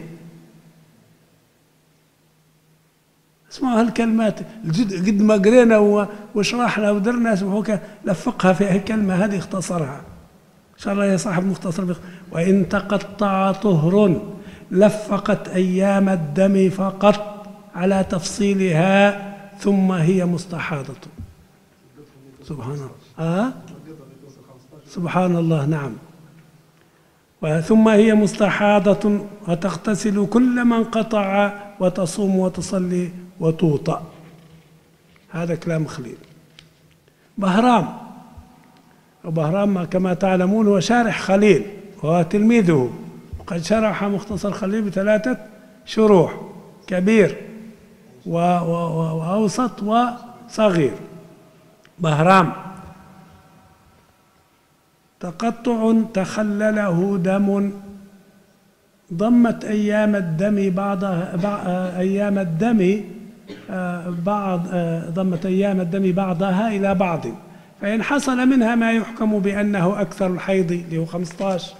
اسمعوا هالكلمات الجد قد ما قرينا وشرحنا ودرنا اسمعوا لفقها في كلمة هذه اختصرها إن شاء الله يا صاحب مختصر بخ. وإن تقطع طهر لفقت أيام الدم فقط على تفصيلها ثم هي مستحاضة. سبحان الله. آه؟ سبحان الله. نعم. ثم هي مستحاضة وتغتسل كل ما انقطع وتصوم وتصلي وتوطأ. هذا كلام خليل. بهرام، وبهرام كما تعلمون هو شارح خليل وهو تلميذه، وقد شرح مختصر خليل بثلاثة شروح: كبير وأوسط وصغير. بهرام: تقطع تخلله دم ضمت أيام الدم بعضها أيام الدم بعض ضمت أيام الدم بعضها إلى بعض، فإن حصل منها ما يحكم بأنه أكثر الحيض اللي هو خمسة عشر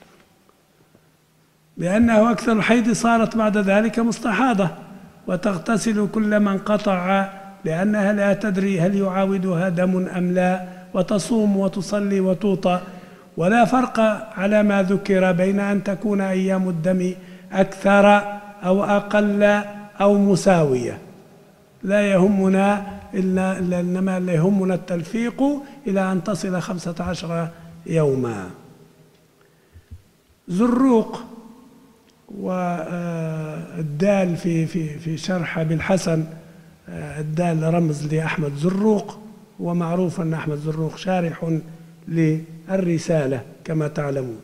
بأنه أكثر الحيض صارت بعد ذلك مستحاضة وتغتسل كل ما انقطع لأنها لا تدري هل يعاودها دم أم لا، وتصوم وتصلي وتوطأ. ولا فرق على ما ذكر بين أن تكون أيام الدم أكثر أو أقل أو مساوية، لا يهمنا إلا إنما لا يهمنا التلفيق إلى أن تصل خمسة عشر يوما. زروق والدال في في في شرح أبي الحسن، الدال رمز لأحمد زروق، ومعروف أن أحمد زروق شارح للرسالة كما تعلمون.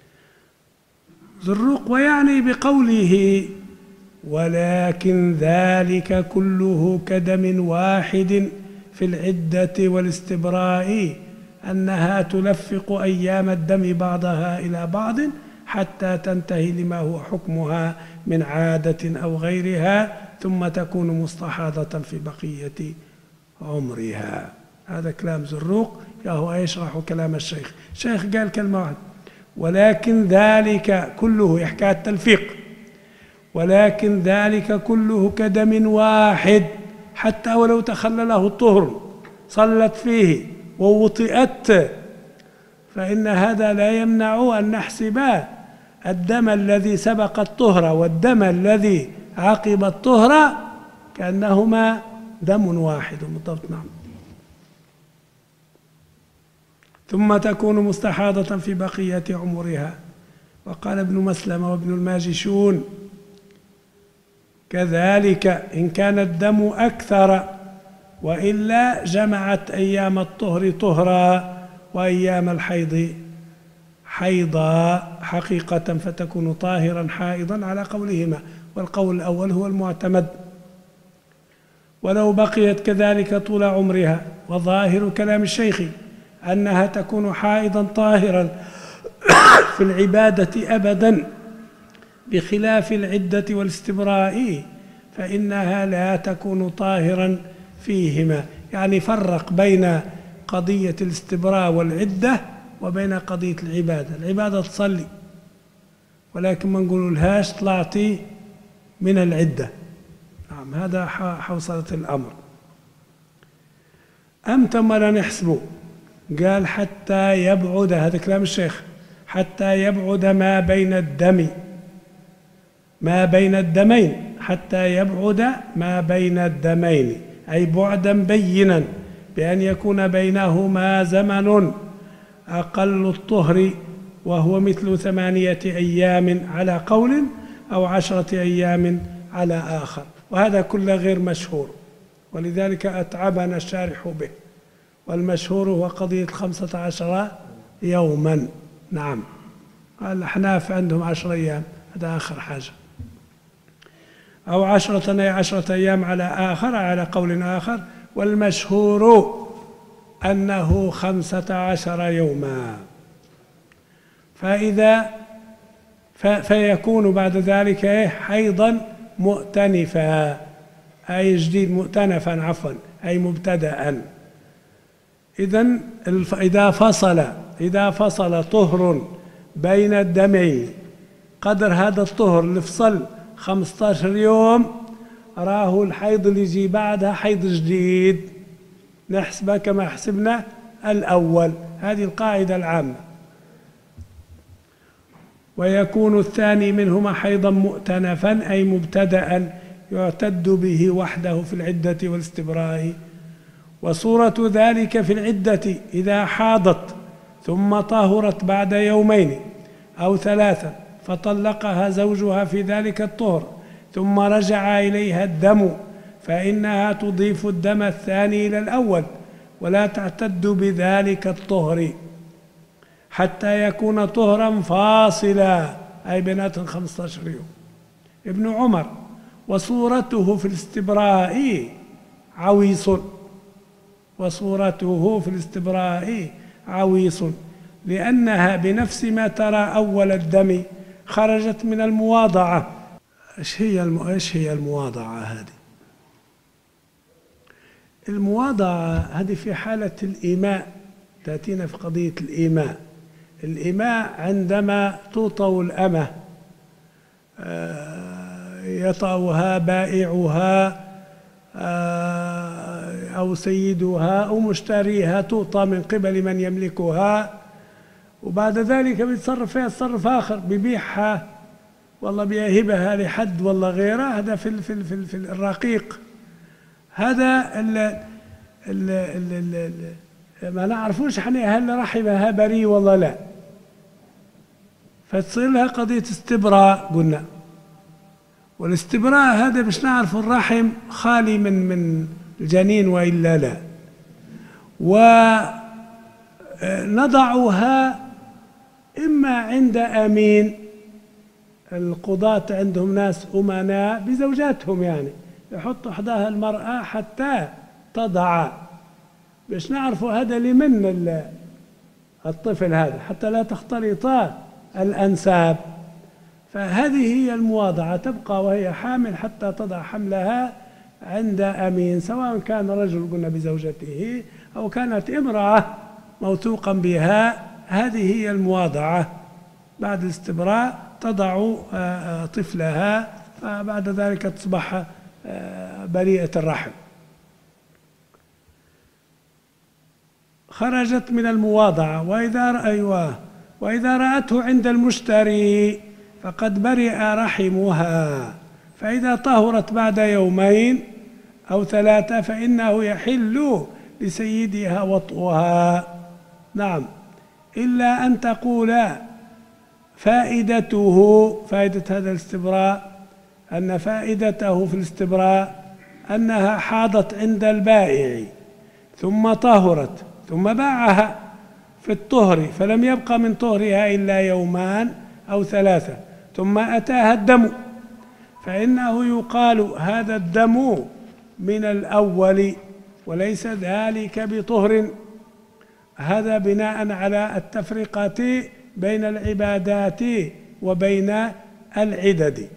زروق ويعني بقوله: ولكن ذلك كله كدم واحد في العدة والاستبراء أنها تلفق أيام الدم بعضها إلى بعض حتى تنتهي لما هو حكمها من عادة أو غيرها، ثم تكون مستحاضة في بقية عمرها. هذا كلام زروق هو يشرح كلام الشيخ. الشيخ قال كلمة واحدة: ولكن ذلك كله، يحكي التلفيق، ولكن ذلك كله كدم واحد حتى ولو تخلله الطهر صلت فيه ووطئت، فإن هذا لا يمنع أن نحسب الدم الذي سبق الطهر والدم الذي عقب الطهر كأنهما دم واحد بالضبط. نعم. ثم تكون مستحاضة في بقية عمرها. وقال ابن مسلمة وابن الماجشون: كذلك إن كان الدم أكثر، وإلا جمعت أيام الطهر طهرا وأيام الحيض حيضا حقيقة، فتكون طاهرا حائضا على قولهما، والقول الأول هو المعتمد. ولو بقيت كذلك طول عمرها، وظاهر كلام الشيخ أنها تكون حائضا طاهرا في العبادة أبدا، بخلاف العدة والاستبراء فإنها لا تكون طاهرا فيهما. يعني فرق بين قضية الاستبراء والعدة وبين قضية العبادة. العبادة تصلي، ولكن ما نقول لهاش طلعتي من العدة. نعم، هذا حوصلة الأمر. أمتى مرة نحسبه؟ قال حتى يبعد، هذا كلام الشيخ، حتى يبعد ما بين الدم ما بين الدمين، حتى يبعد ما بين الدمين، أي بعدا بينا بأن يكون بينهما زمن أقل الطهر، وهو مثل ثمانية أيام على قول أو عشرة أيام على آخر، وهذا كله غير مشهور، ولذلك أتعبنا الشارح به. والمشهور هو قضية خمسة عشر يوما. نعم، الأحناف عندهم عشر أيام، هذا آخر حاجة، أو عشرة أي عشرة أيام على آخر على قول آخر، والمشهور أنه خمسة عشر يوما. فإذا فيكون بعد ذلك حيضا مؤتنفا، أي جديد، مؤتنفا عفوا أي مبتدأ. إذن إذا فصل إذا فصل طهر بين الدمين قدر هذا الطهر اللي فصل خمسة عشر يوم، راه الحيض اللي يجي بعدها حيض جديد، نحسبه كما حسبنا الأول. هذه القاعدة العامة. ويكون الثاني منهما حيضا مؤتنفا أي مبتدأ يعتد به وحده في العدة والاستبراء. وصورة ذلك في العدة إذا حاضت ثم طهرت بعد يومين أو ثلاثة فطلقها زوجها في ذلك الطهر ثم رجع إليها الدم، فإنها تضيف الدم الثاني إلى الأول ولا تعتد بذلك الطهر حتى يكون طهرا فاصلا، أي بينات خمسة عشر يوم. ابن عمر: وصورته في الاستبراء عويص وصورته في الاستبراء عويص لأنها بنفس ما ترى أول الدم خرجت من المواضعة. إيش هي الم... إيش هي المواضعة هذه؟ المواضعة هذه في حالة الإيماء، تأتينا في قضية الإيماء. الإيماء عندما توطأ الأمة يطأها بائعها أو سيدها أو مشتريها، توطأ من قبل من يملكها، وبعد ذلك بيتصرف فيها تصرف آخر، بيبيعها والله بيهبها لحد والله غيره. هذا في في في, في الرقيق. هذا ال ال ال ال ما نعرفوش احنا هل رحمها بريء والله لا، فتصير لها قضية استبراء قلنا. والاستبراء هذا باش نعرف الرحم خالي من من الجنين وإلا لا، ونضعها إما عند أمين، القضاة عندهم ناس أمناء بزوجاتهم، يعني يحطوا حداها المرأة حتى تضع، باش نعرفوا هذا لمن الطفل هذا حتى لا تختلط الأنساب. فهذه هي المواضعة، تبقى وهي حامل حتى تضع حملها عند أمين، سواء كان رجل قلنا بزوجته أو كانت امرأة موثوقا بها. هذه هي المواضعة. بعد الاستبراء تضع طفلها، فبعد ذلك تصبح بريئة الرحم. خرجت من المواضعة. وإذا أيوه وإذا رأته عند المشتري فقد برئ رحمها، فإذا طهرت بعد يومين أو ثلاثة فإنه يحل لسيدها وطئها. نعم، إلا أن تقول فائدته فائدة هذا الاستبراء أن فائدته في الاستبراء أنها حاضت عند البائع ثم طهرت ثم باعها في الطهر فلم يبق من طهرها إلا يومان أو ثلاثة ثم أتاها الدم، فإنه يقال هذا الدم من الأول وليس ذلك بطهر. هذا بناء على التفرقة بين العبادات وبين العدد.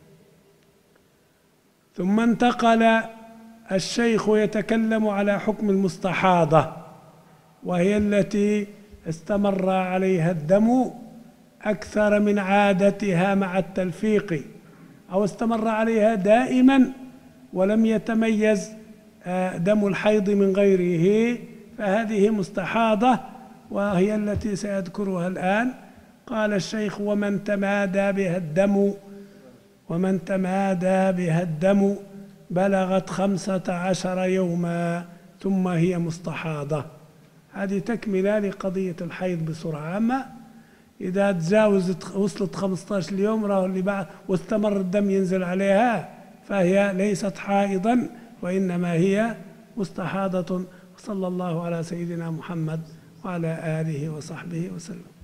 ثم انتقل الشيخ يتكلم على حكم المستحاضة، وهي التي استمر عليها الدم أكثر من عادتها مع التلفيق، أو استمر عليها دائما ولم يتميز دم الحيض من غيره، فهذه مستحاضة، وهي التي سيذكرها الآن. قال الشيخ: ومن تمادى بها الدم ومن تمادى بها الدم بلغت خمسة عشر يوما ثم هي مستحاضة. هذه تكملة لقضية الحيض بصورة عامة. إذا تجاوزت وصلت خمسة عشر يوم راهو اللي بعد واستمر الدم ينزل عليها فهي ليست حائضا، وإنما هي مستحاضة. صلى الله على سيدنا محمد وعلى آله وصحبه وسلم.